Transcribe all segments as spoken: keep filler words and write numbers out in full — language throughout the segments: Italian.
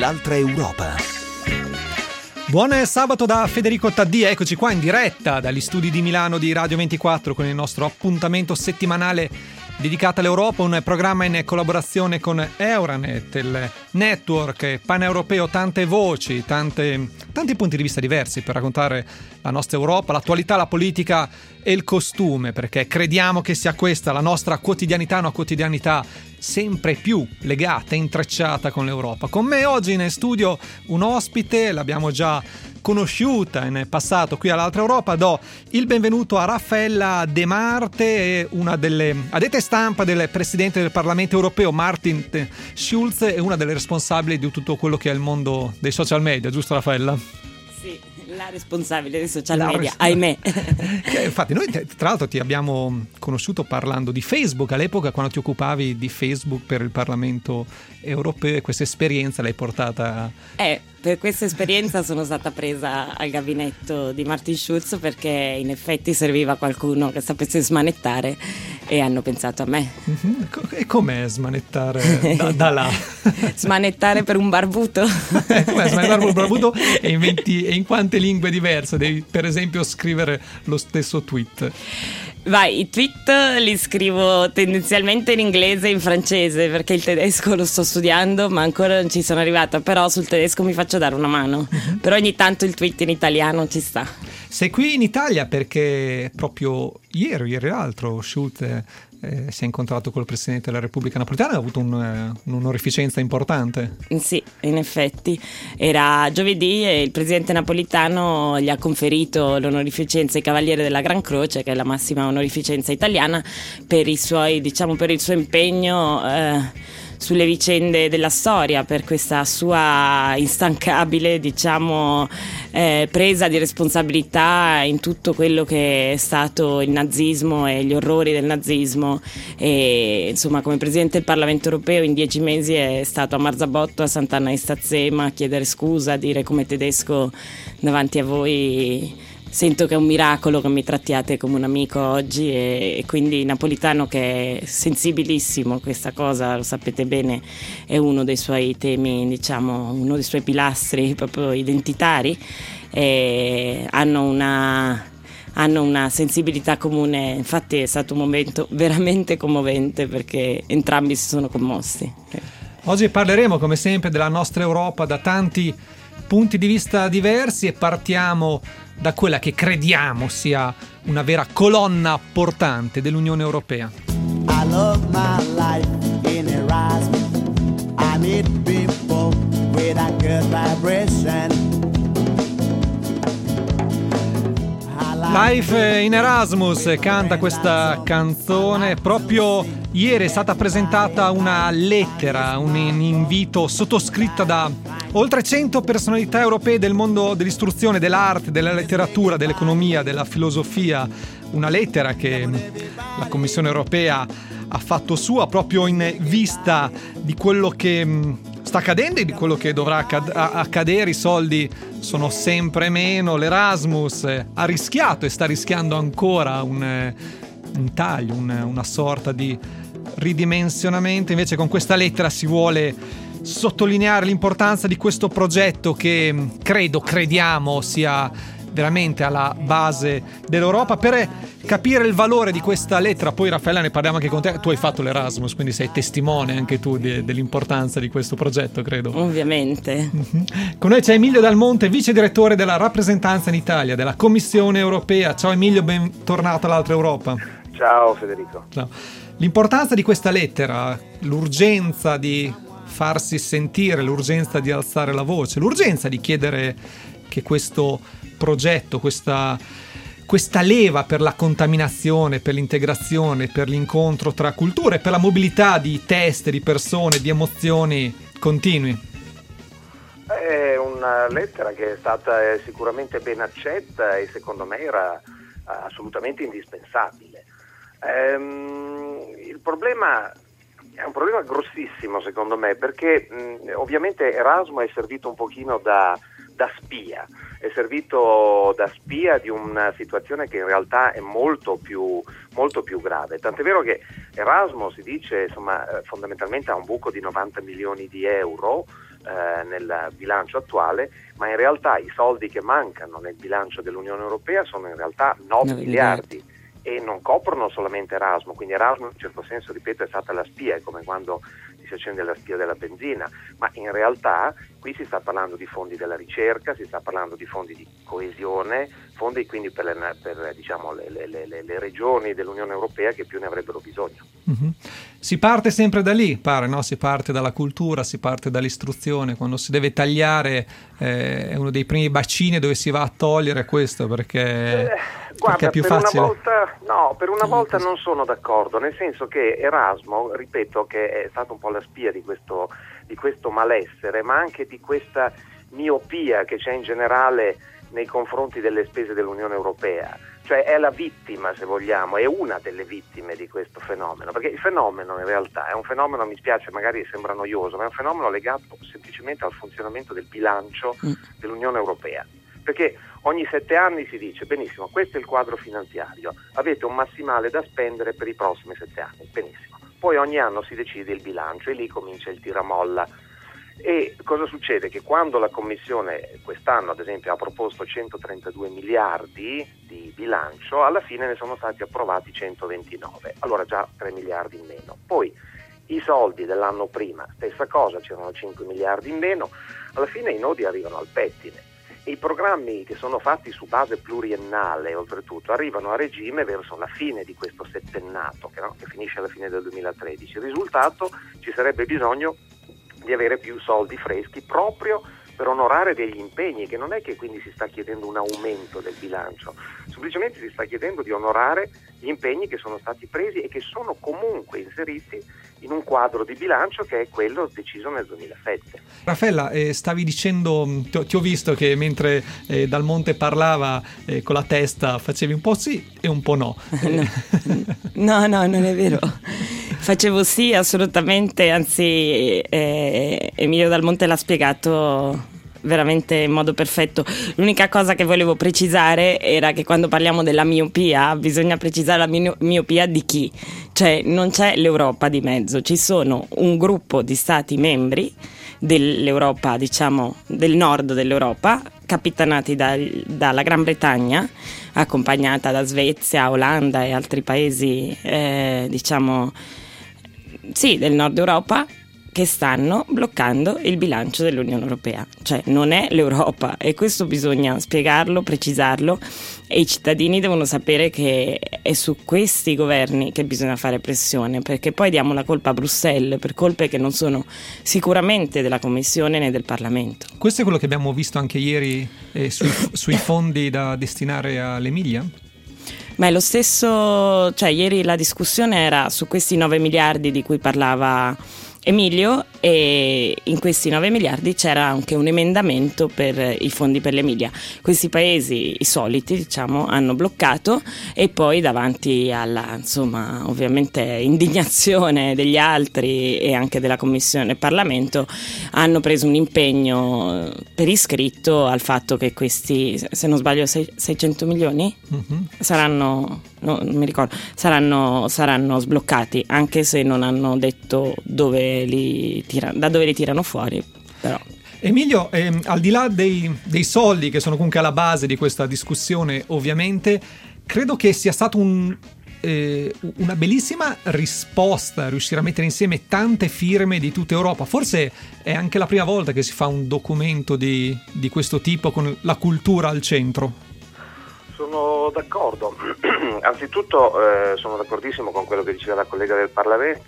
l'altra Europa. Buon sabato da Federico Taddia, eccoci qua in diretta dagli studi di Milano di Radio ventiquattro con il nostro appuntamento settimanale dedicato all'Europa, un programma in collaborazione con Euranet, il network paneuropeo, tante voci, tante, tanti punti di vista diversi per raccontare la nostra Europa, l'attualità, la politica e il costume, perché crediamo che sia questa la nostra quotidianità, una quotidianità sempre più legata e intrecciata con l'Europa. Con me oggi in studio un ospite, l'abbiamo già conosciuta in passato qui all'altra Europa. Do il benvenuto a Raffaella De Marte, una delle addette stampa del presidente del Parlamento europeo Martin Schulz e una delle responsabili di tutto quello che è il mondo dei social media, giusto Raffaella? Sì, la responsabile dei social la media, res- ahimè. Che, infatti noi te, tra l'altro ti abbiamo conosciuto parlando di Facebook all'epoca, quando ti occupavi di Facebook per il Parlamento europeo, e questa esperienza l'hai portata... Eh, per questa esperienza sono stata presa al gabinetto di Martin Schulz perché in effetti serviva qualcuno che sapesse smanettare e hanno pensato a me. Mm-hmm. E com'è smanettare da, da là? Smanettare per un barbuto? Eh, com'è smanettare per un barbuto e in, venti, e in quante lingue diverse? Devi per esempio scrivere lo stesso tweet. Vai, i tweet li scrivo tendenzialmente in inglese e in francese perché il tedesco lo sto studiando ma ancora non ci sono arrivata, però sul tedesco mi faccio dare una mano, uh-huh. Però ogni tanto il tweet in italiano ci sta. Sei qui in Italia perché proprio ieri, ieri l'altro, Schulz eh, si è incontrato col Presidente della Repubblica Napoletana e ha avuto un, eh, un'onorificenza importante. Sì, in effetti. Era giovedì e il Presidente Napolitano gli ha conferito l'onorificenza ai Cavaliere della Gran Croce, che è la massima onorificenza italiana, per i suoi, diciamo, per il suo impegno eh, sulle vicende della storia, per questa sua instancabile, diciamo, eh, presa di responsabilità in tutto quello che è stato il nazismo e gli orrori del nazismo. E insomma, come Presidente del Parlamento europeo in dieci mesi è stato a Marzabotto, a Sant'Anna di Stazzema, a chiedere scusa, a dire come tedesco davanti a voi: sento che è un miracolo che mi trattiate come un amico oggi. E, e quindi Napolitano, che è sensibilissimo, questa cosa lo sapete bene, è uno dei suoi temi, diciamo, uno dei suoi pilastri proprio identitari, e hanno una... hanno una sensibilità comune. Infatti è stato un momento veramente commovente perché entrambi si sono commossi. Oggi parleremo come sempre della nostra Europa da tanti punti di vista diversi e partiamo da quella che crediamo sia una vera colonna portante dell'Unione Europea. I love my life in Erasmus. I meet people with a good vibration. Life in Erasmus canta questa canzone. Proprio ieri è stata presentata una lettera, un invito sottoscritta da oltre cento personalità europee del mondo dell'istruzione, dell'arte, della letteratura, dell'economia, della filosofia. Una lettera che la Commissione europea ha fatto sua proprio in vista di quello che sta accadendo e di quello che dovrà accadere. I soldi sono sempre meno, l'Erasmus ha rischiato e sta rischiando ancora un, un taglio, un, una sorta di ridimensionamento. Invece con questa lettera si vuole sottolineare l'importanza di questo progetto che credo, crediamo sia veramente alla base dell'Europa. Per capire il valore di questa lettera, poi Raffaella ne parliamo anche con te, tu hai fatto l'Erasmus, quindi sei testimone anche tu di, dell'importanza di questo progetto, credo. Ovviamente. Mm-hmm. Con noi c'è Emilio Dal Monte, vice direttore della rappresentanza in Italia della Commissione Europea. Ciao Emilio, bentornato all'altra Europa. Ciao Federico. Ciao. L'importanza di questa lettera, l'urgenza di farsi sentire, l'urgenza di alzare la voce, l'urgenza di chiedere che questo progetto, questa, questa leva per la contaminazione, per l'integrazione, per l'incontro tra culture, per la mobilità di teste, di persone, di emozioni continui. È una lettera che è stata sicuramente ben accetta e secondo me era assolutamente indispensabile. Ehm, il problema è un problema grossissimo secondo me, perché mh, ovviamente Erasmus è servito un pochino da da spia, è servito da spia di una situazione che in realtà è molto più, molto più grave, tant'è vero che Erasmo, si dice, insomma, fondamentalmente ha un buco di novanta milioni di euro eh, nel bilancio attuale, ma in realtà i soldi che mancano nel bilancio dell'Unione Europea sono in realtà nove miliardi e non coprono solamente Erasmo, quindi Erasmo in un certo senso, ripeto, è stata la spia, è come quando si accende la spia della benzina, ma in realtà qui si sta parlando di fondi della ricerca, si sta parlando di fondi di coesione, fondi quindi per le, per, diciamo, le, le, le, le regioni dell'Unione Europea che più ne avrebbero bisogno. Mm-hmm. Si parte sempre da lì, pare, no? Si parte dalla cultura, si parte dall'istruzione, quando si deve tagliare eh, è uno dei primi bacini dove si va a togliere questo, perché, eh, perché guarda, è più per facile. Una volta, no, per una volta non sono d'accordo, nel senso che Erasmo, ripeto, che è stato un po' la spia di questo, di questo malessere, ma anche di questa miopia che c'è in generale nei confronti delle spese dell'Unione Europea, cioè è la vittima, se vogliamo, è una delle vittime di questo fenomeno, perché il fenomeno in realtà è un fenomeno, mi spiace, magari sembra noioso, ma è un fenomeno legato semplicemente al funzionamento del bilancio dell'Unione Europea, perché ogni sette anni si dice, benissimo, questo è il quadro finanziario, avete un massimale da spendere per i prossimi sette anni, benissimo, poi ogni anno si decide il bilancio e lì comincia il tiramolla. E cosa succede? Che quando la Commissione quest'anno, ad esempio, ha proposto centotrentadue miliardi di bilancio, alla fine ne sono stati approvati centoventinove, allora già tre miliardi in meno. Poi i soldi dell'anno prima, stessa cosa, c'erano cinque miliardi in meno, alla fine i nodi arrivano al pettine. E i programmi che sono fatti su base pluriennale, oltretutto, arrivano a regime verso la fine di questo settennato, che, no? che finisce alla fine del duemilatredici. Il risultato, ci sarebbe bisogno di avere più soldi freschi proprio per onorare degli impegni, che non è che quindi si sta chiedendo un aumento del bilancio, semplicemente si sta chiedendo di onorare gli impegni che sono stati presi e che sono comunque inseriti in un quadro di bilancio che è quello deciso nel duemilasette. Raffaella, eh, stavi dicendo, ti, ti ho visto che mentre eh, Dal Monte parlava eh, con la testa facevi un po' sì e un po' no. No, no, non è vero. Facevo sì, assolutamente, anzi eh, Emilio Dal Monte l'ha spiegato veramente in modo perfetto. L'unica cosa che volevo precisare era che quando parliamo della miopia bisogna precisare la mi- miopia di chi, cioè non c'è l'Europa di mezzo, ci sono un gruppo di stati membri dell'Europa, diciamo del nord dell'Europa, capitanati da, dalla Gran Bretagna, accompagnata da Svezia, Olanda e altri paesi eh, diciamo sì del nord Europa, che stanno bloccando il bilancio dell'Unione Europea, cioè non è l'Europa, e questo bisogna spiegarlo, precisarlo, e i cittadini devono sapere che è su questi governi che bisogna fare pressione, perché poi diamo la colpa a Bruxelles per colpe che non sono sicuramente della Commissione né del Parlamento. Questo è quello che abbiamo visto anche ieri eh, sui, sui fondi da destinare all'Emilia? Ma è lo stesso, cioè ieri la discussione era su questi nove miliardi di cui parlava Emilio, e in questi nove miliardi c'era anche un emendamento per i fondi per l'Emilia. Questi paesi, i soliti diciamo, hanno bloccato, e poi davanti alla insomma ovviamente indignazione degli altri e anche della Commissione del Parlamento hanno preso un impegno per iscritto al fatto che questi, se non sbaglio, seicento milioni mm-hmm. saranno, no, non mi ricordo, saranno, saranno sbloccati, anche se non hanno detto dove li tira, da dove li tirano fuori, però. Emilio, ehm, al di là dei, dei soldi che sono comunque alla base di questa discussione, ovviamente, credo che sia stato un, eh, una bellissima risposta riuscire a mettere insieme tante firme di tutta Europa. Forse è anche la prima volta che si fa un documento di, di questo tipo con la cultura al centro. Sono d'accordo. Anzitutto eh, sono d'accordissimo con quello che diceva la collega del Parlamento.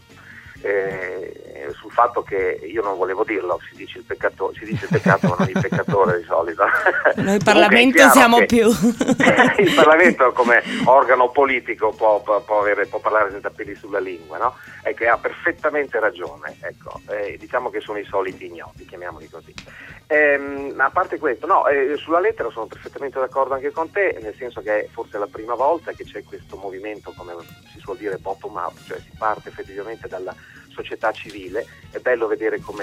Eh, sul fatto che io non volevo dirlo, si dice il peccato, si dice il peccato ma non il peccatore di solito. Noi in Parlamento siamo più il Parlamento come organo politico può, può, avere, può parlare senza peli sulla lingua, no? Ecco, ha perfettamente ragione, ecco. Eh, diciamo che sono i soliti ignoti, chiamiamoli così. Eh, a parte questo, no, eh, sulla lettera sono perfettamente d'accordo anche con te, nel senso che è forse la prima volta che c'è questo movimento, come si suol dire, bottom up, cioè si parte effettivamente dalla società civile. È bello vedere come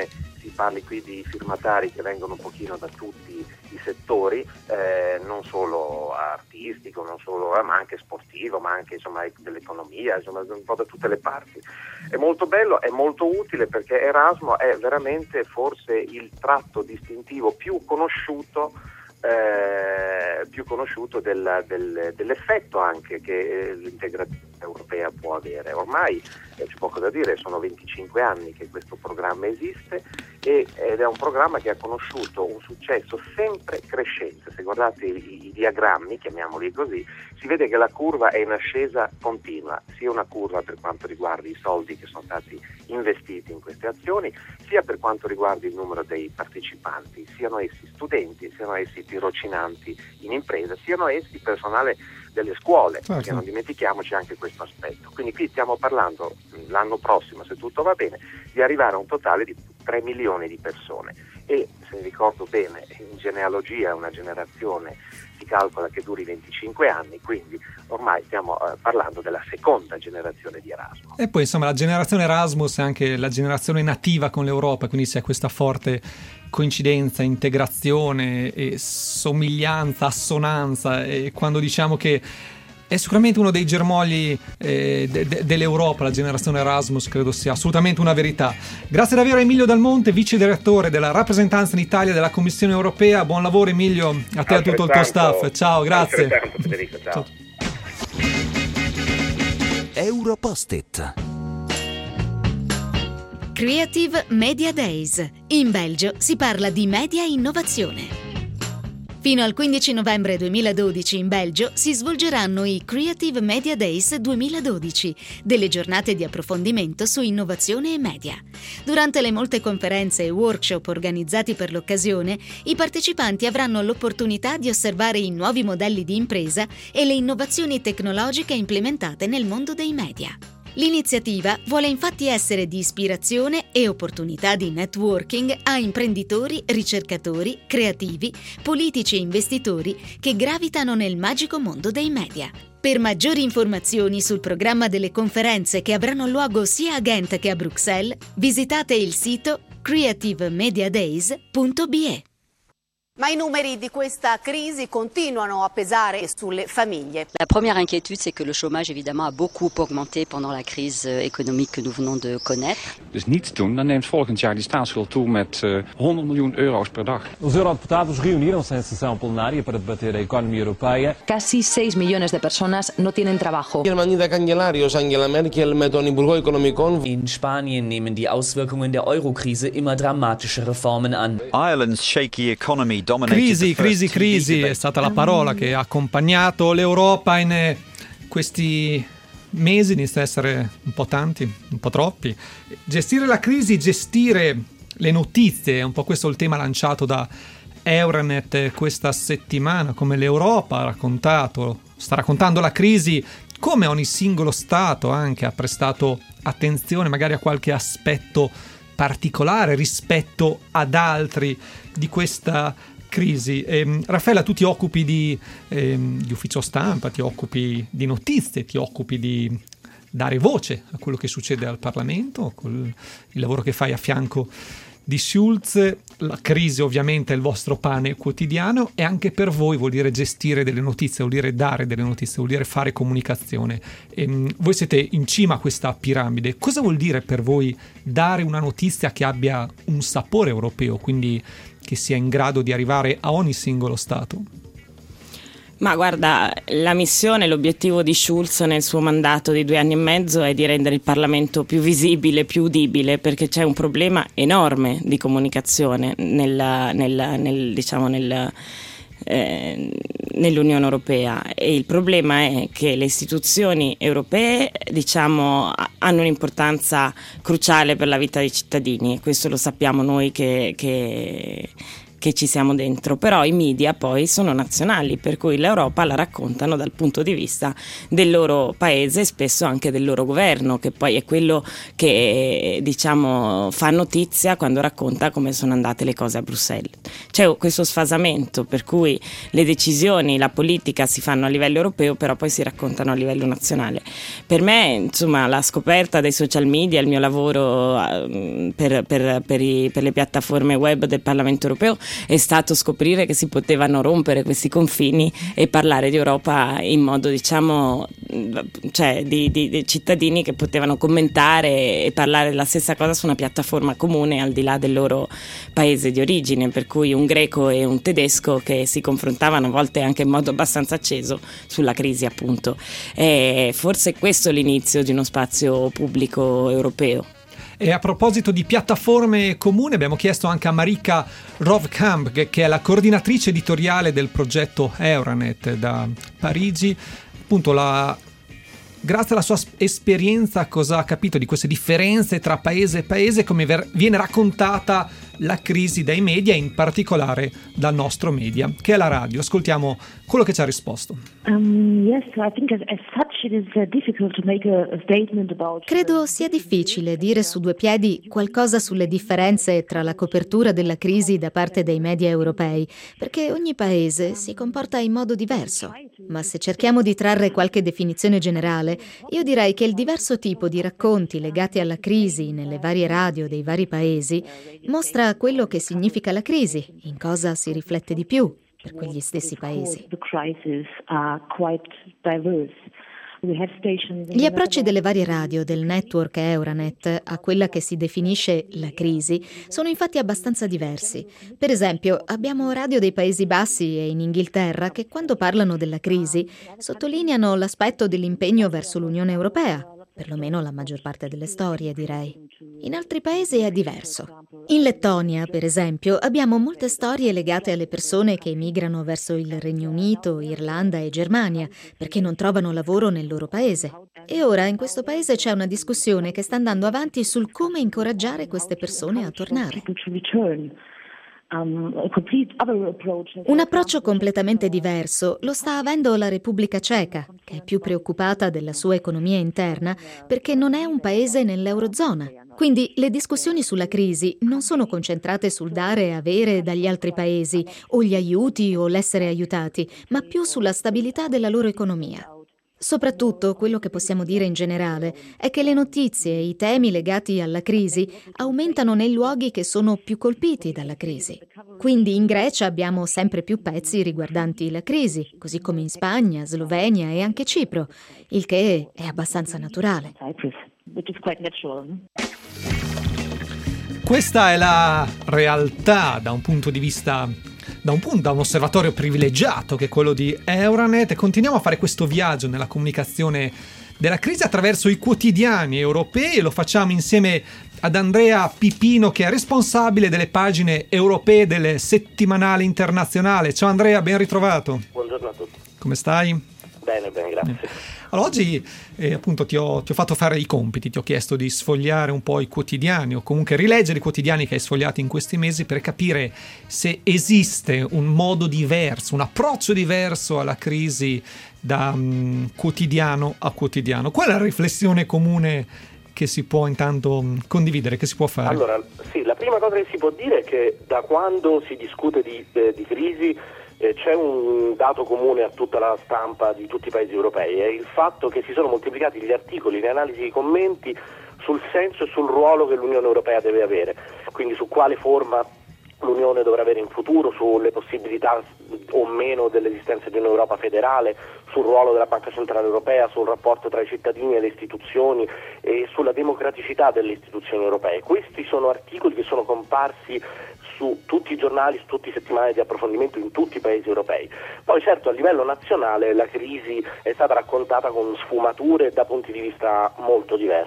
si parli qui di firmatari che vengono un pochino da tutti i settori, eh, non solo artistico, non solo, eh, ma anche sportivo, ma anche insomma dell'economia, insomma un po' da tutte le parti. È molto bello, è molto utile, perché Erasmus è veramente forse il tratto distintivo più conosciuto Eh, più conosciuto del, del, dell'effetto anche che eh, l'integrazione europea può avere. Ormai eh, c'è poco da dire, sono venticinque anni che questo programma esiste e, ed è un programma che ha conosciuto un successo sempre crescente. Se guardate i, i diagrammi, chiamiamoli così, si vede che la curva è in ascesa continua, sia una curva per quanto riguarda i soldi che sono stati investiti in queste azioni, sia per quanto riguarda il numero dei partecipanti, siano essi studenti, siano essi tirocinanti in impresa, siano essi personale delle scuole, certo. Perché non dimentichiamoci anche questo aspetto. Quindi qui stiamo parlando l'anno prossimo, se tutto va bene, di arrivare a un totale di tre milioni di persone e, se ricordo bene, in genealogia una generazione si calcola che duri venticinque anni, quindi ormai stiamo eh, parlando della seconda generazione di Erasmus. E poi insomma la generazione Erasmus è anche la generazione nativa con l'Europa, quindi c'è questa forte coincidenza, integrazione e somiglianza, assonanza, e quando diciamo che è sicuramente uno dei germogli eh, de- de- dell'Europa, la generazione Erasmus, credo sia assolutamente una verità. Grazie davvero a Emilio Dal Monte, vice direttore della rappresentanza in Italia della Commissione Europea. Buon lavoro Emilio, a te e a tutto il tuo staff. Ciao, grazie. Federico, ciao. Europost-it. Creative Media Days. In Belgio si parla di media innovazione. Fino al quindici novembre duemiladodici in Belgio si svolgeranno i Creative Media Days duemiladodici, delle giornate di approfondimento su innovazione e media. Durante le molte conferenze e workshop organizzati per l'occasione, i partecipanti avranno l'opportunità di osservare i nuovi modelli di impresa e le innovazioni tecnologiche implementate nel mondo dei media. L'iniziativa vuole infatti essere di ispirazione e opportunità di networking a imprenditori, ricercatori, creativi, politici e investitori che gravitano nel magico mondo dei media. Per maggiori informazioni sul programma delle conferenze che avranno luogo sia a Ghent che a Bruxelles, visitate il sito creative media days punto b e. Ma i numeri di questa crisi continuano a pesare sulle famiglie. La première inquiétude, c'est que le chômage évidemment a beaucoup augmenté pendant la crise économique que nous venons de connaître. Dus niets doen, dan neemt volgend jaar die staatsschuld toe met uh, honderd miljoen euro's per dag. Os eurodeputados reuniram-se em sessão plenária para debater a economia europeia. Casi seis millones de personas no tienen trabajo. Γερμανίδα Καγκελάριος Angela Merkel με τον Υπουργό Οικονομικών. In Spanien nehmen die Auswirkungen der Eurokrise immer dramatischere Formen an. Ireland's shaky economy. Crisi, crisi, crisi è stata la parola che ha accompagnato l'Europa in questi mesi, inizia a essere un po' tanti, un po' troppi. Gestire la crisi, gestire le notizie, è un po' questo il tema lanciato da Euronet questa settimana, come l'Europa ha raccontato, sta raccontando la crisi, come ogni singolo Stato anche ha prestato attenzione magari a qualche aspetto particolare rispetto ad altri di questa crisi. Eh, Raffaella, tu ti occupi di, eh, di ufficio stampa, ti occupi di notizie, ti occupi di dare voce a quello che succede al Parlamento, col il lavoro che fai a fianco di Schulz. La crisi ovviamente è il vostro pane quotidiano e anche per voi vuol dire gestire delle notizie, vuol dire dare delle notizie, vuol dire fare comunicazione. E, voi siete in cima a questa piramide. Cosa vuol dire per voi dare una notizia che abbia un sapore europeo, quindi che sia in grado di arrivare a ogni singolo Stato? Ma guarda, la missione, l'obiettivo di Schulz nel suo mandato di due anni e mezzo è di rendere il Parlamento più visibile, più udibile, perché c'è un problema enorme di comunicazione nella, nella, nel, diciamo nel, eh, nell'Unione Europea, e il problema è che le istituzioni europee, diciamo, hanno un'importanza cruciale per la vita dei cittadini, e questo lo sappiamo noi che, che che ci siamo dentro, però i media poi sono nazionali, per cui l'Europa la raccontano dal punto di vista del loro paese e spesso anche del loro governo, che poi è quello che diciamo fa notizia quando racconta come sono andate le cose a Bruxelles. C'è questo sfasamento per cui le decisioni, la politica si fanno a livello europeo, però poi si raccontano a livello nazionale. Per me, insomma, la scoperta dei social media, il mio lavoro uh, per, per, per, i, per le piattaforme web del Parlamento europeo è stato scoprire che si potevano rompere questi confini e parlare di Europa in modo, diciamo, cioè di, di, di cittadini che potevano commentare e parlare della stessa cosa su una piattaforma comune al di là del loro paese di origine, per cui un greco e un tedesco che si confrontavano a volte anche in modo abbastanza acceso sulla crisi, appunto. E forse questo è l'inizio di uno spazio pubblico europeo. E a proposito di piattaforme comuni, abbiamo chiesto anche a Marika Rovkamp, che è la coordinatrice editoriale del progetto Euranet da Parigi, appunto la... Grazie alla sua esperienza, cosa ha capito di queste differenze tra paese e paese, come ver- viene raccontata la crisi dai media, in particolare dal nostro media, che è la radio. Ascoltiamo quello che ci ha risposto. Credo sia difficile dire su due piedi qualcosa sulle differenze tra la copertura della crisi da parte dei media europei, perché ogni paese si comporta in modo diverso. Ma se cerchiamo di trarre qualche definizione generale, io direi che il diverso tipo di racconti legati alla crisi nelle varie radio dei vari paesi mostra quello che significa la crisi, in cosa si riflette di più per quegli stessi paesi. Gli approcci delle varie radio del network Euranet a quella che si definisce la crisi sono infatti abbastanza diversi. Per esempio, abbiamo radio dei Paesi Bassi e in Inghilterra che quando parlano della crisi sottolineano l'aspetto dell'impegno verso l'Unione Europea, perlomeno la maggior parte delle storie, direi. In altri paesi è diverso. In Lettonia, per esempio, abbiamo molte storie legate alle persone che emigrano verso il Regno Unito, Irlanda e Germania perché non trovano lavoro nel loro paese. E ora in questo paese c'è una discussione che sta andando avanti sul come incoraggiare queste persone a tornare. Un approccio completamente diverso lo sta avendo la Repubblica Ceca, che è più preoccupata della sua economia interna perché non è un paese nell'Eurozona. Quindi le discussioni sulla crisi non sono concentrate sul dare e avere dagli altri paesi, o gli aiuti o l'essere aiutati, ma più sulla stabilità della loro economia. Soprattutto, quello che possiamo dire in generale è che le notizie e i temi legati alla crisi aumentano nei luoghi che sono più colpiti dalla crisi. Quindi in Grecia abbiamo sempre più pezzi riguardanti la crisi, così come in Spagna, Slovenia e anche Cipro, il che è abbastanza naturale. Questa è la realtà da un punto di vista, da un punto, da un osservatorio privilegiato che è quello di Euranet, e continuiamo a fare questo viaggio nella comunicazione della crisi attraverso i quotidiani europei e lo facciamo insieme ad Andrea Pipino, che è responsabile delle pagine europee del settimanale internazionale. Ciao Andrea, ben ritrovato. Buongiorno a tutti. Come stai? Bene, bene, grazie. Allora, oggi eh, appunto ti ho, ti ho fatto fare i compiti, ti ho chiesto di sfogliare un po' i quotidiani o comunque rileggere i quotidiani che hai sfogliato in questi mesi per capire se esiste un modo diverso, un approccio diverso alla crisi da um, quotidiano a quotidiano. Qual è la riflessione comune che si può intanto um, condividere, che si può fare? Allora, sì, la prima cosa che si può dire è che da quando si discute di, eh, di crisi Eh, c'è un dato comune a tutta la stampa di tutti i paesi europei, è il fatto che si sono moltiplicati gli articoli, le analisi e i commenti sul senso e sul ruolo che l'Unione Europea deve avere, quindi su quale forma l'Unione dovrà avere in futuro, sulle possibilità o meno dell'esistenza di un'Europa federale, sul ruolo della Banca Centrale Europea, sul rapporto tra i cittadini e le istituzioni e sulla democraticità delle istituzioni europee. Questi sono articoli che sono comparsi su tutti i giornali, su tutti i settimanali di approfondimento in tutti i paesi europei. Poi certo a livello nazionale la crisi è stata raccontata con sfumature da punti di vista molto diversi.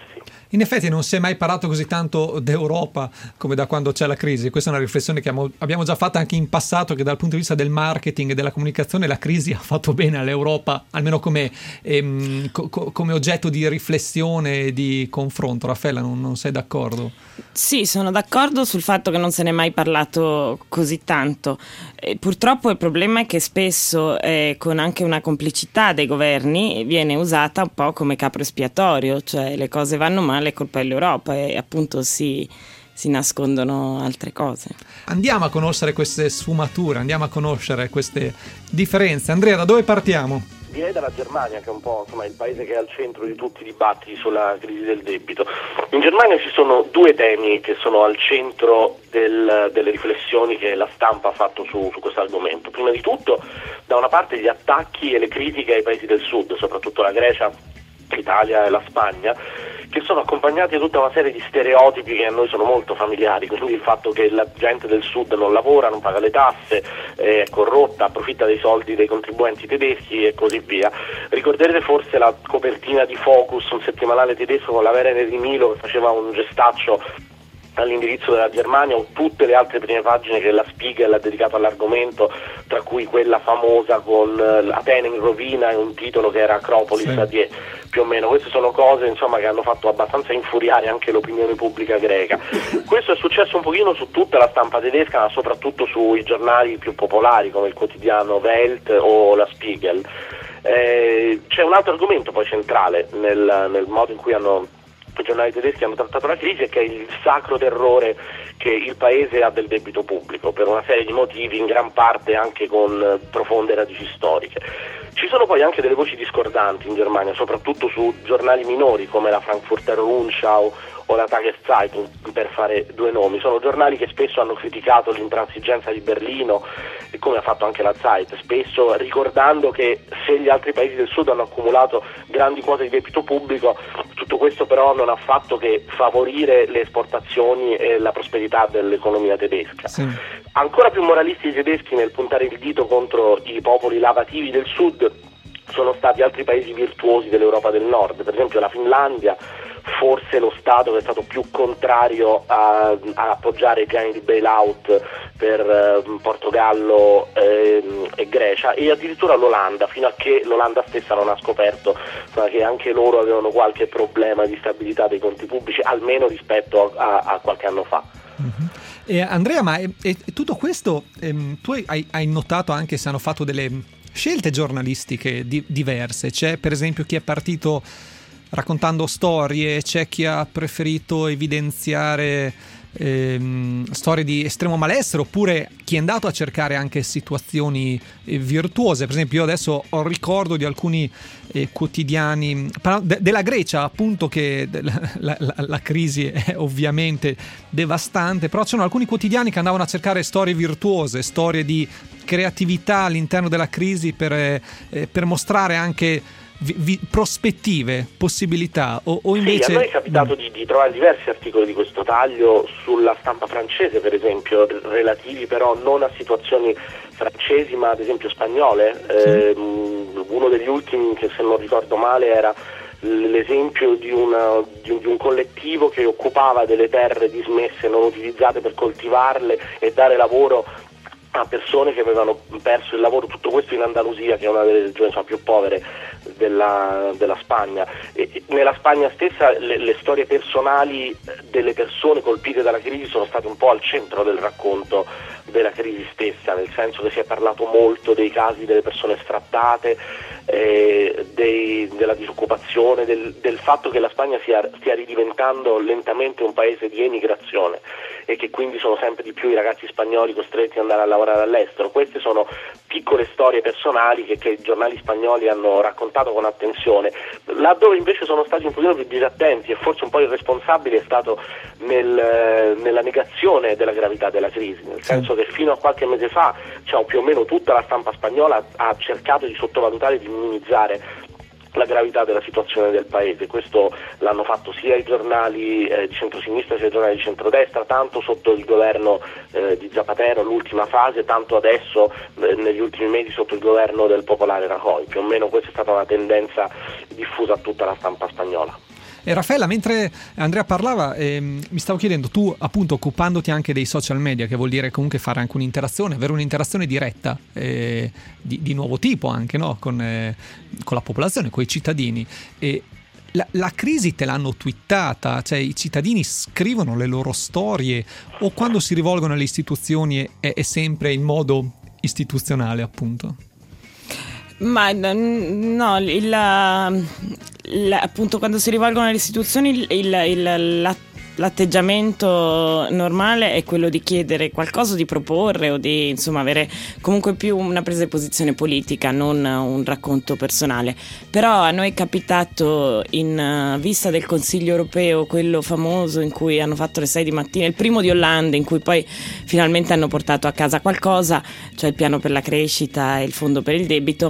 In effetti non si è mai parlato così tanto d'Europa come da quando c'è la crisi. Questa è una riflessione che abbiamo già fatto anche in passato, che dal punto di vista del marketing e della comunicazione la crisi ha fatto bene all'Europa, almeno come, ehm, co- come oggetto di riflessione e di confronto. Raffaella, non, non sei d'accordo? Sì, sono d'accordo sul fatto che non se ne è mai parlato così tanto. E purtroppo il problema è che spesso, eh, con anche una complicità dei governi, viene usata un po' come capro espiatorio, cioè le cose vanno male, è colpa dell'Europa, e appunto si, si nascondono altre cose. Andiamo a conoscere queste sfumature, andiamo a conoscere queste differenze. Andrea, da dove partiamo? Direi dalla Germania, che è un po' insomma il paese che è al centro di tutti i dibattiti sulla crisi del debito. In Germania ci sono due temi che sono al centro del, delle riflessioni che la stampa ha fatto su, su questo argomento. Prima di tutto, da una parte, gli attacchi e le critiche ai paesi del sud, soprattutto la Grecia, l'Italia e la Spagna, che sono accompagnati da tutta una serie di stereotipi che a noi sono molto familiari, quindi il fatto che la gente del sud non lavora, non paga le tasse, è corrotta, approfitta dei soldi dei contribuenti tedeschi e così via. Ricorderete forse la copertina di Focus, un settimanale tedesco, con la Verena di Milo che faceva un gestaccio all'indirizzo della Germania, o tutte le altre prime pagine che la Spiegel ha dedicato all'argomento, tra cui quella famosa con Atene in rovina e un titolo che era Acropolis sì. a Die, più o meno. Queste sono cose insomma che hanno fatto abbastanza infuriare anche l'opinione pubblica greca. Questo è successo un pochino su tutta la stampa tedesca, ma soprattutto sui giornali più popolari come il quotidiano Welt o la Spiegel. Eh, c'è un altro argomento poi centrale nel, nel modo in cui hanno i giornali tedeschi hanno trattato la crisi, che è il sacro terrore che il paese ha del debito pubblico, per una serie di motivi, in gran parte anche con profonde radici storiche. Ci sono poi anche delle voci discordanti in Germania, soprattutto su giornali minori come la Frankfurter Rundschau o la Tageszeitung, per fare due nomi. Sono giornali che spesso hanno criticato l'intransigenza di Berlino, e come ha fatto anche la Zeit, spesso ricordando che se gli altri paesi del sud hanno accumulato grandi quote di debito pubblico, tutto questo però non ha fatto che favorire le esportazioni e la prosperità dell'economia tedesca. Sì. Ancora più moralisti i tedeschi nel puntare il dito contro i popoli lavativi del sud sono stati altri paesi virtuosi dell'Europa del Nord, per esempio la Finlandia, forse lo Stato che è stato più contrario a, a appoggiare i piani di bailout per eh, Portogallo eh, e Grecia, e addirittura l'Olanda, fino a che l'Olanda stessa non ha scoperto insomma, che anche loro avevano qualche problema di stabilità dei conti pubblici, almeno rispetto a, a qualche anno fa. Mm-hmm. Eh, Andrea, ma è, è, tutto questo ehm, tu hai, hai notato anche se hanno fatto delle scelte giornalistiche di, diverse? C'è per esempio chi è partito raccontando storie, c'è chi ha preferito evidenziare ehm, storie di estremo malessere, oppure chi è andato a cercare anche situazioni eh, virtuose. Per esempio io adesso ho ricordo di alcuni eh, quotidiani de- della Grecia, appunto, che la, la, la crisi è ovviamente devastante, però c'erano alcuni quotidiani che andavano a cercare storie virtuose, storie di creatività all'interno della crisi per, eh, per mostrare anche Vi, vi, prospettive, possibilità, o, o invece... Sì, a noi è capitato di, di trovare diversi articoli di questo taglio sulla stampa francese, per esempio, relativi però non a situazioni francesi ma ad esempio spagnole. Sì. Eh, uno degli ultimi, che se non ricordo male, era l'esempio di, una, di, un, di un collettivo che occupava delle terre dismesse, non utilizzate, per coltivarle e dare lavoro a persone che avevano perso il lavoro. Tutto questo in Andalusia, che è una delle regioni insomma, più povere della, della Spagna. E nella Spagna stessa le, le storie personali delle persone colpite dalla crisi sono state un po' al centro del racconto della crisi stessa, nel senso che si è parlato molto dei casi delle persone sfrattate, eh, dei, della disoccupazione, del, del fatto che la Spagna sia, stia ridiventando lentamente un paese di emigrazione, e che quindi sono sempre di più i ragazzi spagnoli costretti ad andare a lavorare all'estero. Queste sono piccole storie personali che, che i giornali spagnoli hanno raccontato con attenzione. Laddove invece sono stati un pochino più disattenti, e forse un po' irresponsabili, è stato nel, nella negazione della gravità della crisi, nel senso che fino a qualche mese fa, cioè, più o meno tutta la stampa spagnola ha cercato di sottovalutare e di minimizzare la gravità della situazione del paese. Questo l'hanno fatto sia i giornali eh, di centrosinistra sia i giornali di centrodestra, tanto sotto il governo eh, di Zapatero, l'ultima fase, tanto adesso eh, negli ultimi mesi sotto il governo del popolare Rajoy. Più o meno questa è stata una tendenza diffusa a tutta la stampa spagnola. E Raffaella, mentre Andrea parlava, eh, mi stavo chiedendo, tu appunto occupandoti anche dei social media, che vuol dire comunque fare anche un'interazione, avere un'interazione diretta eh, di, di nuovo tipo anche, no? con, eh, con la popolazione, con i cittadini. E La, la crisi te l'hanno twittata, cioè i cittadini scrivono le loro storie, o quando si rivolgono alle istituzioni è, è sempre in modo istituzionale, appunto? Ma no, il, il, appunto quando si rivolgono alle istituzioni il, il, la, l'atteggiamento normale è quello di chiedere qualcosa, di proporre o di insomma avere comunque più una presa di posizione politica, non un racconto personale. Però a noi è capitato, in vista del Consiglio europeo, quello famoso in cui hanno fatto le sei di mattina, il primo di Hollande, in cui poi finalmente hanno portato a casa qualcosa, cioè il piano per la crescita e il fondo per il debito,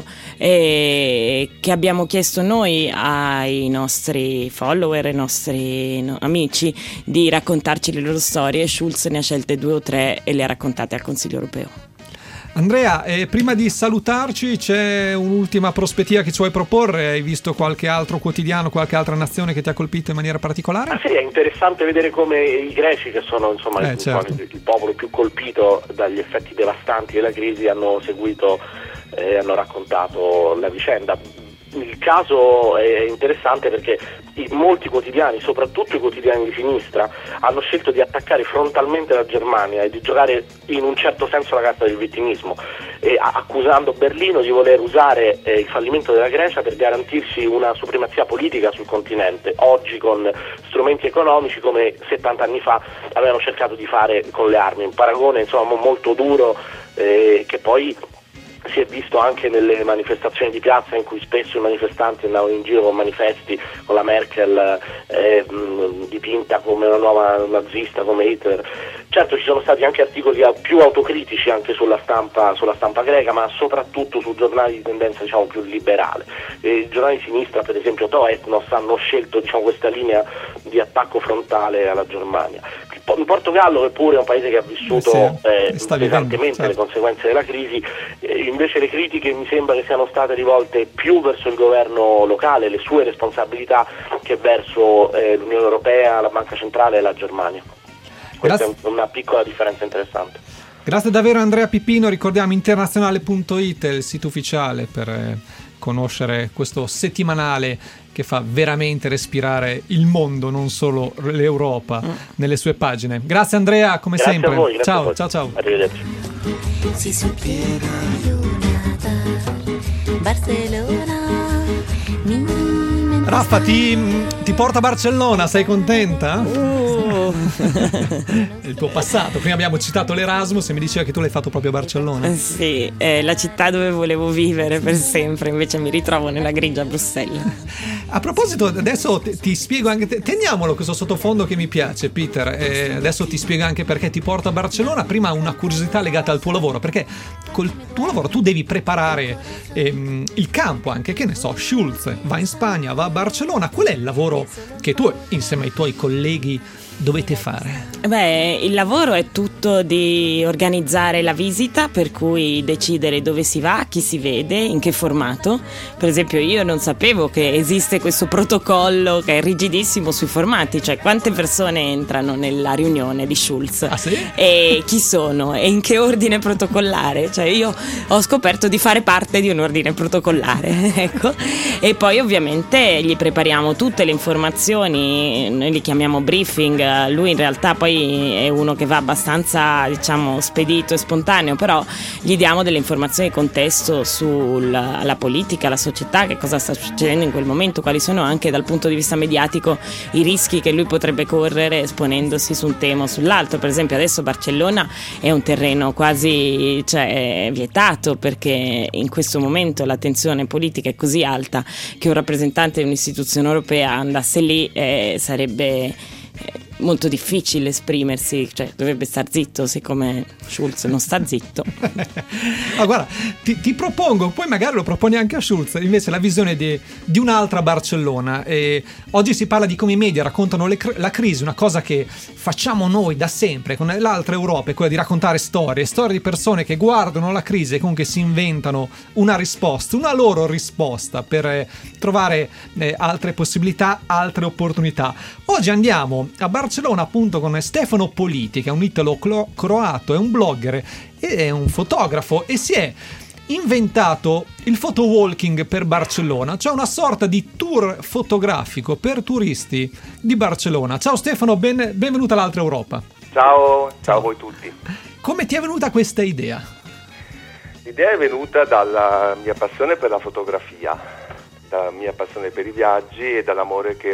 e che abbiamo chiesto noi ai nostri follower, ai nostri no, amici, di raccontarci le loro storie. Schulz ne ha scelte due o tre e le ha raccontate al Consiglio europeo. Andrea, eh, prima di salutarci, c'è un'ultima prospettiva che ci vuoi proporre? Hai visto qualche altro quotidiano, qualche altra nazione che ti ha colpito in maniera particolare? Ah sì, è interessante vedere come i greci, che sono insomma eh, il, certo. il, il popolo più colpito dagli effetti devastanti della crisi, hanno seguito e eh, hanno raccontato la vicenda. Il caso è interessante perché molti quotidiani, soprattutto i quotidiani di sinistra, hanno scelto di attaccare frontalmente la Germania e di giocare in un certo senso la carta del vittimismo, e accusando Berlino di voler usare eh, il fallimento della Grecia per garantirsi una supremazia politica sul continente, oggi con strumenti economici come settanta anni fa avevano cercato di fare con le armi. Un paragone insomma molto duro eh, che poi si è visto anche nelle manifestazioni di piazza, in cui spesso i manifestanti andavano in giro con manifesti con la Merkel eh, mh, dipinta come una nuova nazista, come Hitler. Certo, ci sono stati anche articoli più autocritici anche sulla stampa, sulla stampa greca, ma soprattutto su giornali di tendenza diciamo più liberale. E i giornali di sinistra, per esempio To Etnos, hanno scelto diciamo questa linea di attacco frontale alla Germania. In Portogallo, che pure è un paese che ha vissuto eh, pesantemente certo. le conseguenze della crisi, eh, invece le critiche mi sembra che siano state rivolte più verso il governo locale, le sue responsabilità, che verso eh, l'Unione Europea, la Banca Centrale e la Germania. Questa Grazie. È una piccola differenza interessante. Grazie davvero Andrea Pipino, ricordiamo internazionale punto it è il sito ufficiale per eh, conoscere questo settimanale che fa veramente respirare il mondo, non solo l'Europa, mm. nelle sue pagine. Grazie Andrea, come grazie sempre. A voi, ciao, a voi. ciao, ciao. Arrivederci. Raffa, ti, ti porta a Barcellona, sei contenta? Uh. Il tuo passato, prima abbiamo citato l'Erasmus e mi diceva che tu l'hai fatto proprio a Barcellona. Sì, è la città dove volevo vivere per sempre, invece mi ritrovo nella grigia Bruxelles. A proposito, adesso ti, ti spiego anche, teniamolo questo sottofondo che mi piace, Peter, e adesso ti spiego anche perché ti porto a Barcellona. Prima una curiosità legata al tuo lavoro, perché col tuo lavoro tu devi preparare ehm, il campo anche, che ne so, Schulz va in Spagna, va a Barcellona. Qual è il lavoro che tu insieme ai tuoi colleghi dovete fare? Beh, il lavoro è tutto di organizzare la visita, per cui decidere dove si va, chi si vede, in che formato. Per esempio io non sapevo che esiste questo protocollo che è rigidissimo sui formati, cioè quante persone entrano nella riunione di Schulz, ah, sì? e chi sono e in che ordine protocollare. Cioè io ho scoperto di fare parte di un ordine protocollare ecco. E poi ovviamente gli prepariamo tutte le informazioni, noi li chiamiamo briefing. Lui in realtà poi è uno che va abbastanza diciamo spedito e spontaneo, però gli diamo delle informazioni di contesto sulla la politica, la società, che cosa sta succedendo in quel momento, quali sono anche dal punto di vista mediatico i rischi che lui potrebbe correre esponendosi su un tema o sull'altro. Per esempio adesso Barcellona è un terreno quasi cioè, vietato, perché in questo momento la tensione politica è così alta che un rappresentante di un'istituzione europea andasse lì eh, sarebbe molto difficile esprimersi, cioè dovrebbe star zitto, siccome Schulz non sta zitto. Ma guarda, ti, ti propongo, poi magari lo proponi anche a Schulz, invece la visione di, di un'altra Barcellona. E oggi si parla di come i media raccontano le, la crisi, una cosa che facciamo noi da sempre con l'altra Europa, è quella di raccontare storie, storie di persone che guardano la crisi e comunque si inventano una risposta, una loro risposta per eh, trovare eh, altre possibilità, altre opportunità. Oggi andiamo a Barcellona appunto con Stefano Politi, che è un italo-croato, è un blogger e è un fotografo e si è inventato il photowalking per Barcellona, cioè una sorta di tour fotografico per turisti di Barcellona. Ciao Stefano, ben, benvenuto all'altra Europa. Ciao, ciao a voi tutti. Come ti è venuta questa idea? L'idea è venuta dalla mia passione per la fotografia, dalla mia passione per i viaggi e dall'amore che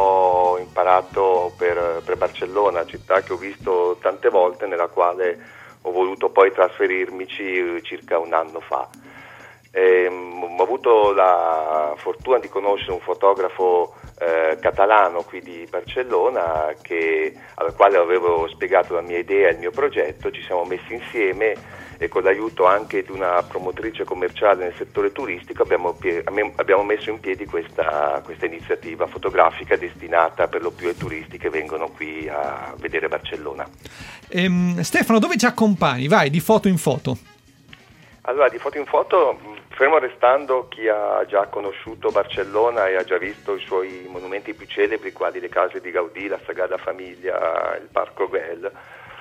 ho imparato per, per Barcellona, città che ho visto tante volte, nella quale ho voluto poi trasferirmici circa un anno fa. E, ho avuto la fortuna di conoscere un fotografo eh, catalano qui di Barcellona che, al quale avevo spiegato la mia idea e il mio progetto. Ci siamo messi insieme e con l'aiuto anche di una promotrice commerciale nel settore turistico abbiamo, abbiamo messo in piedi questa, questa iniziativa fotografica destinata per lo più ai turisti che vengono qui a vedere Barcellona. Ehm, Stefano, dove ci accompagni? Vai, di foto in foto. Allora, di foto in foto, fermo restando chi ha già conosciuto Barcellona e ha già visto i suoi monumenti più celebri, quali le case di Gaudì, la Sagrada Famiglia, il Parco Güell,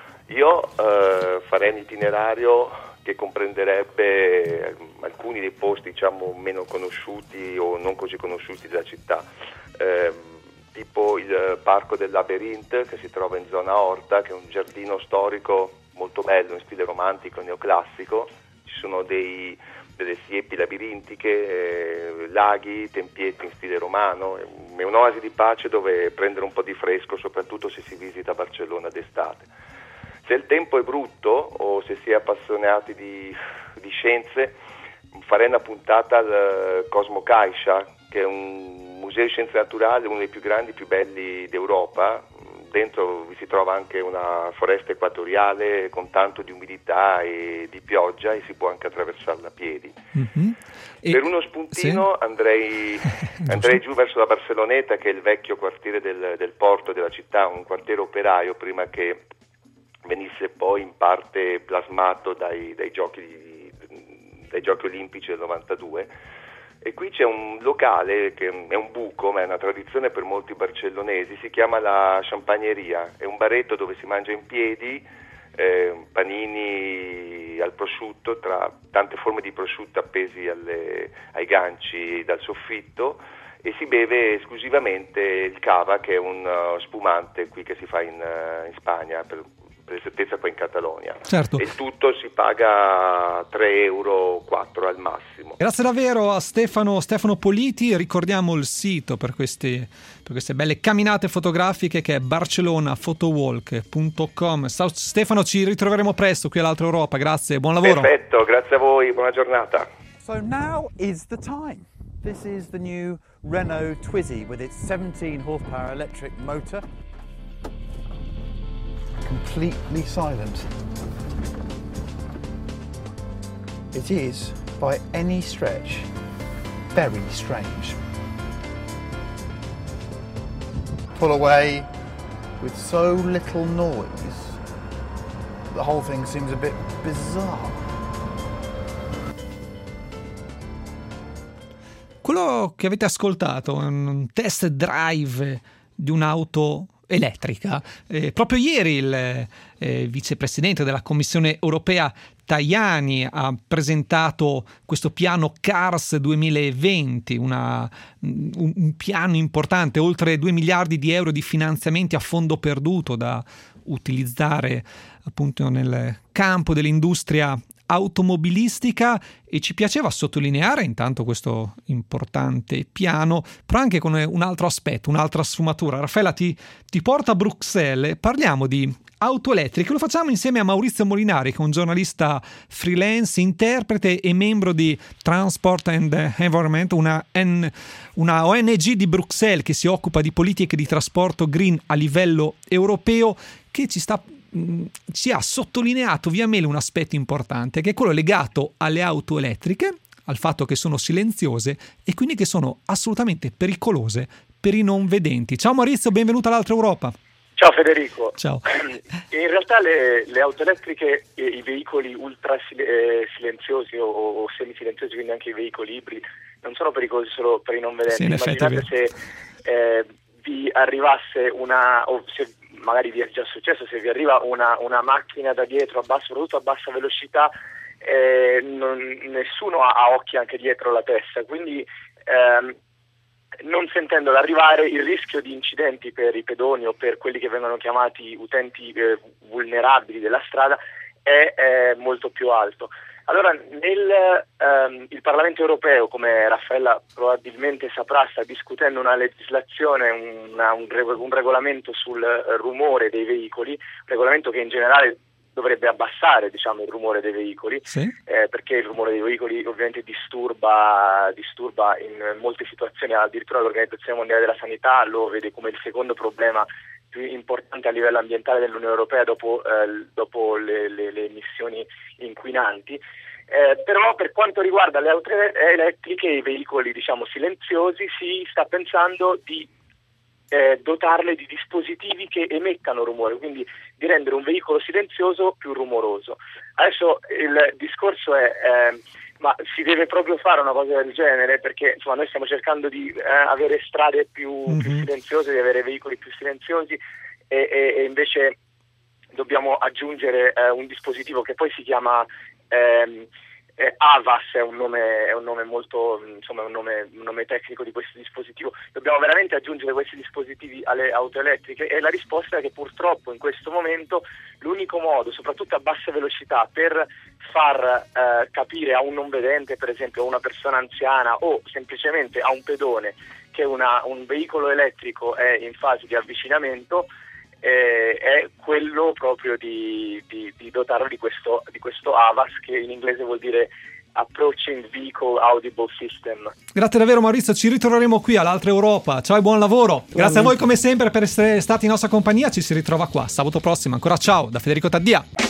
io eh, farei un itinerario che comprenderebbe alcuni dei posti, diciamo, meno conosciuti o non così conosciuti della città, eh, tipo il Parco del Labyrinth, che si trova in zona Horta, che è un giardino storico molto bello in stile romantico e neoclassico. Ci sono dei, delle siepi labirintiche, eh, laghi, tempietti in stile romano, è un'oasi di pace dove prendere un po' di fresco, soprattutto se si visita Barcellona d'estate. Se il tempo è brutto o se si è appassionati di, di scienze, farei una puntata al Cosmo Caixa, che è un museo di scienze naturali, uno dei più grandi e più belli d'Europa. Dentro vi si trova anche una foresta equatoriale con tanto di umidità e di pioggia e si può anche attraversarla a piedi. Mm-hmm. Per uno spuntino sì. andrei, andrei giù verso la Barceloneta, che è il vecchio quartiere del, del porto della città, un quartiere operaio prima che venisse poi in parte plasmato dai, dai, giochi, dai giochi olimpici del novantadue. E qui c'è un locale che è un buco, ma è una tradizione per molti barcellonesi, si chiama la Champagneria, è un baretto dove si mangia in piedi, eh, panini al prosciutto, tra tante forme di prosciutto appesi alle, ai ganci dal soffitto, e si beve esclusivamente il cava, che è un uh, spumante qui che si fa in, uh, in Spagna, per, per esattezza poi in Catalonia. Certo. E il tutto si paga tre euro, quattro al massimo. Grazie davvero a Stefano, Stefano Politi. Ricordiamo il sito per queste, per queste belle camminate fotografiche, che è barcellona photowalk punto com. Ciao Stefano, ci ritroveremo presto qui all'Altra Europa. Grazie, buon lavoro. Perfetto, grazie a voi, buona giornata. So now is the time. This is the new Renault Twizy with its seventeen horsepower electric motor. Completely silent. It is, by any stretch, very strange. Pull away with so little noise, the whole thing seems a bit bizarre. Quello che avete ascoltato è un test drive di un'auto elettrica. Eh, proprio ieri il eh, vicepresidente della Commissione Europea Tajani ha presentato questo piano Cars duemilaventi, una, un, un piano importante, oltre due miliardi di euro di finanziamenti a fondo perduto da utilizzare appunto nel campo dell'industria automobilistica, e ci piaceva sottolineare intanto questo importante piano, però anche con un altro aspetto, un'altra sfumatura. Raffaella ti, ti porta a Bruxelles, parliamo di auto elettriche. Lo facciamo insieme a Maurizio Molinari, che è un giornalista freelance, interprete e membro di Transport and Environment, una, N, una O N G di Bruxelles che si occupa di politiche di trasporto green a livello europeo, che ci sta ci ha sottolineato via mail un aspetto importante, che è quello legato alle auto elettriche, al fatto che sono silenziose e quindi che sono assolutamente pericolose per i non vedenti. Ciao Maurizio, benvenuto all'Altra Europa. Ciao Federico. Ciao. In realtà le, le auto elettriche e i veicoli ultra silenziosi o, o semisilenziosi, quindi anche i veicoli ibridi, non sono pericolosi solo per i non vedenti. Sì, in effetti Immaginate se eh, vi arrivasse una, o se magari vi è già successo, se vi arriva una, una macchina da dietro a basso, soprattutto a bassa velocità, eh, non, nessuno ha, ha occhi anche dietro la testa, quindi ehm, non sentendola arrivare, il rischio di incidenti per i pedoni o per quelli che vengono chiamati utenti eh, vulnerabili della strada è, è molto più alto. Allora, nel ehm, il Parlamento europeo, come Raffaella probabilmente saprà, sta discutendo una legislazione, una, un, un regolamento sul rumore dei veicoli, un regolamento che in generale dovrebbe abbassare, diciamo, il rumore dei veicoli, sì. eh, perché il rumore dei veicoli ovviamente disturba, disturba in molte situazioni, addirittura l'Organizzazione Mondiale della Sanità lo vede come il secondo problema più importante a livello ambientale dell'Unione Europea dopo, eh, dopo le, le, le emissioni inquinanti. Eh, però per quanto riguarda le auto elettriche e i veicoli, diciamo, silenziosi, si sta pensando di eh, dotarle di dispositivi che emettano rumore, quindi di rendere un veicolo silenzioso più rumoroso. Adesso il discorso è eh, ma si deve proprio fare una cosa del genere, perché insomma noi stiamo cercando di eh, avere strade più, mm-hmm. più silenziose, di avere veicoli più silenziosi e, e, e invece dobbiamo aggiungere eh, un dispositivo che poi si chiama ehm, eh, A V A S, è un nome, è un nome molto, insomma, un nome, un nome tecnico di questo dispositivo. Dobbiamo veramente aggiungere questi dispositivi alle auto elettriche e la risposta è che purtroppo in questo momento l'unico modo, soprattutto a bassa velocità, per far eh, capire a un non vedente, per esempio a una persona anziana o semplicemente a un pedone che una, un veicolo elettrico è in fase di avvicinamento, Eh, è quello proprio di, di, di dotarlo di questo, di questo A V A S, che in inglese vuol dire Approaching Vehicle Audible System. Grazie davvero Maurizio, ci ritroveremo qui all'Altra Europa. Ciao e buon lavoro. Grazie a voi come sempre per essere stati in nostra compagnia, ci si ritrova qua sabato prossimo. Ancora ciao da Federico Taddia.